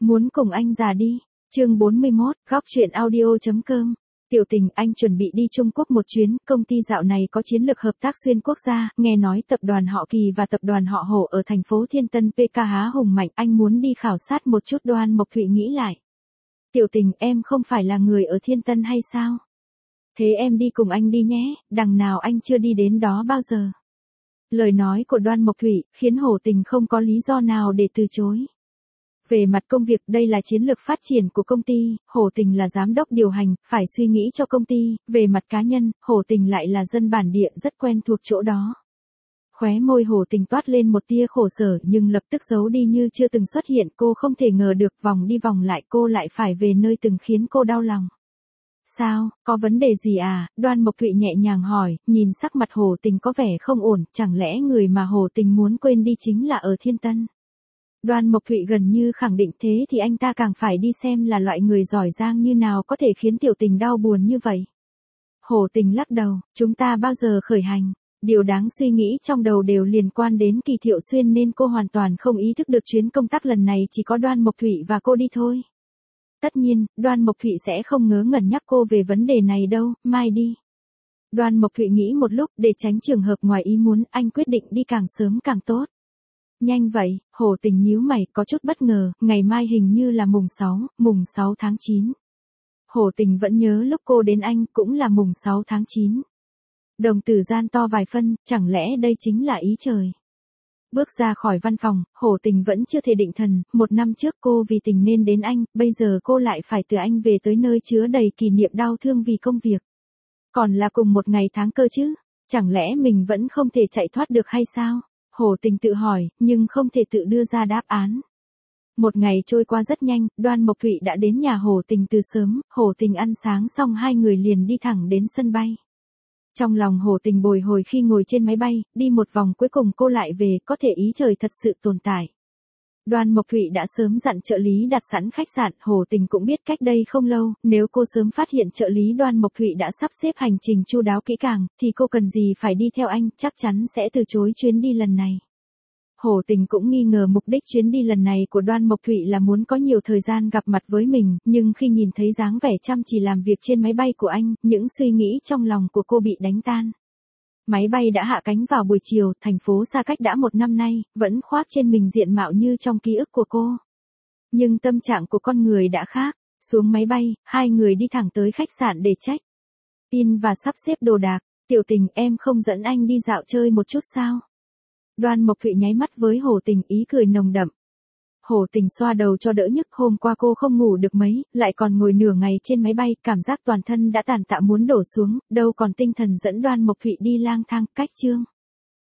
Muốn cùng anh già đi. Chương 41, góc truyện audio.com. Tiểu Tình, anh chuẩn bị đi Trung Quốc một chuyến, công ty dạo này có chiến lược hợp tác xuyên quốc gia, nghe nói tập đoàn họ Kỳ và tập đoàn họ Hổ ở thành phố Thiên Tân PK há hùng mạnh, anh muốn đi khảo sát một chút. Đoan Mộc Thụy nghĩ lại. Tiểu Tình, em không phải là người ở Thiên Tân hay sao? Thế em đi cùng anh đi nhé, đằng nào anh chưa đi đến đó bao giờ. Lời nói của Đoan Mộc Thụy khiến Hổ Tình không có lý do nào để từ chối. Về mặt công việc, đây là chiến lược phát triển của công ty, Hổ Tình là giám đốc điều hành, phải suy nghĩ cho công ty. Về mặt cá nhân, Hổ Tình lại là dân bản địa rất quen thuộc chỗ đó. Khóe môi Hổ Tình toát lên một tia khổ sở nhưng lập tức giấu đi như chưa từng xuất hiện. Cô không thể ngờ được vòng đi vòng lại cô lại phải về nơi từng khiến cô đau lòng. Sao, có vấn đề gì à? Đoan Mộc Thụy nhẹ nhàng hỏi, nhìn sắc mặt Hổ Tình có vẻ không ổn, chẳng lẽ người mà Hổ Tình muốn quên đi chính là ở Thiên Tân? Đoan Mộc Thụy gần như khẳng định thế thì anh ta càng phải đi xem là loại người giỏi giang như nào có thể khiến Tiểu Tình đau buồn như vậy. Hổ Tình lắc đầu, chúng ta bao giờ khởi hành? Điều đáng suy nghĩ trong đầu đều liên quan đến Kỳ Thiệu Xuyên nên cô hoàn toàn không ý thức được chuyến công tác lần này chỉ có Đoan Mộc Thụy và cô đi thôi. Tất nhiên, Đoan Mộc Thụy sẽ không ngớ ngẩn nhắc cô về vấn đề này đâu, mai đi. Đoan Mộc Thụy nghĩ một lúc, để tránh trường hợp ngoài ý muốn, anh quyết định đi càng sớm càng tốt. Nhanh vậy, Hổ Tình nhíu mày, có chút bất ngờ, ngày mai hình như là mùng 6 tháng 9. Hổ Tình vẫn nhớ lúc cô đến Anh cũng là mùng 6 tháng 9. Đồng tử gian to vài phân, chẳng lẽ đây chính là ý trời. Bước ra khỏi văn phòng, Hổ Tình vẫn chưa thể định thần, một năm trước cô vì tình nên đến Anh, bây giờ cô lại phải từ Anh về tới nơi chứa đầy kỷ niệm đau thương vì công việc. Còn là cùng một ngày tháng cơ chứ, chẳng lẽ mình vẫn không thể chạy thoát được hay sao? Hổ Tình tự hỏi, nhưng không thể tự đưa ra đáp án. Một ngày trôi qua rất nhanh, Đoan Mộc Thụy đã đến nhà Hổ Tình từ sớm, Hổ Tình ăn sáng xong hai người liền đi thẳng đến sân bay. Trong lòng Hổ Tình bồi hồi khi ngồi trên máy bay, đi một vòng cuối cùng cô lại về, có thể ý trời thật sự tồn tại. Đoan Mộc Thụy đã sớm dặn trợ lý đặt sẵn khách sạn, Hổ Tình cũng biết cách đây không lâu, nếu cô sớm phát hiện trợ lý Đoan Mộc Thụy đã sắp xếp hành trình chu đáo kỹ càng, thì cô cần gì phải đi theo anh, chắc chắn sẽ từ chối chuyến đi lần này. Hổ Tình cũng nghi ngờ mục đích chuyến đi lần này của Đoan Mộc Thụy là muốn có nhiều thời gian gặp mặt với mình, nhưng khi nhìn thấy dáng vẻ chăm chỉ làm việc trên máy bay của anh, những suy nghĩ trong lòng của cô bị đánh tan. Máy bay đã hạ cánh vào buổi chiều, thành phố xa cách đã một năm nay, vẫn khoác trên mình diện mạo như trong ký ức của cô. Nhưng tâm trạng của con người đã khác, xuống máy bay, hai người đi thẳng tới khách sạn để check-in và sắp xếp đồ đạc. Tiểu Tình, em không dẫn anh đi dạo chơi một chút sao? Đoan Mộc Thụy nháy mắt với Hổ Tình, ý cười nồng đậm. Hổ Tình xoa đầu cho đỡ nhức, hôm qua cô không ngủ được mấy, lại còn ngồi nửa ngày trên máy bay, cảm giác toàn thân đã tàn tạ muốn đổ xuống, đâu còn tinh thần dẫn Đoan Mộc Thụy đi lang thang. Cách chương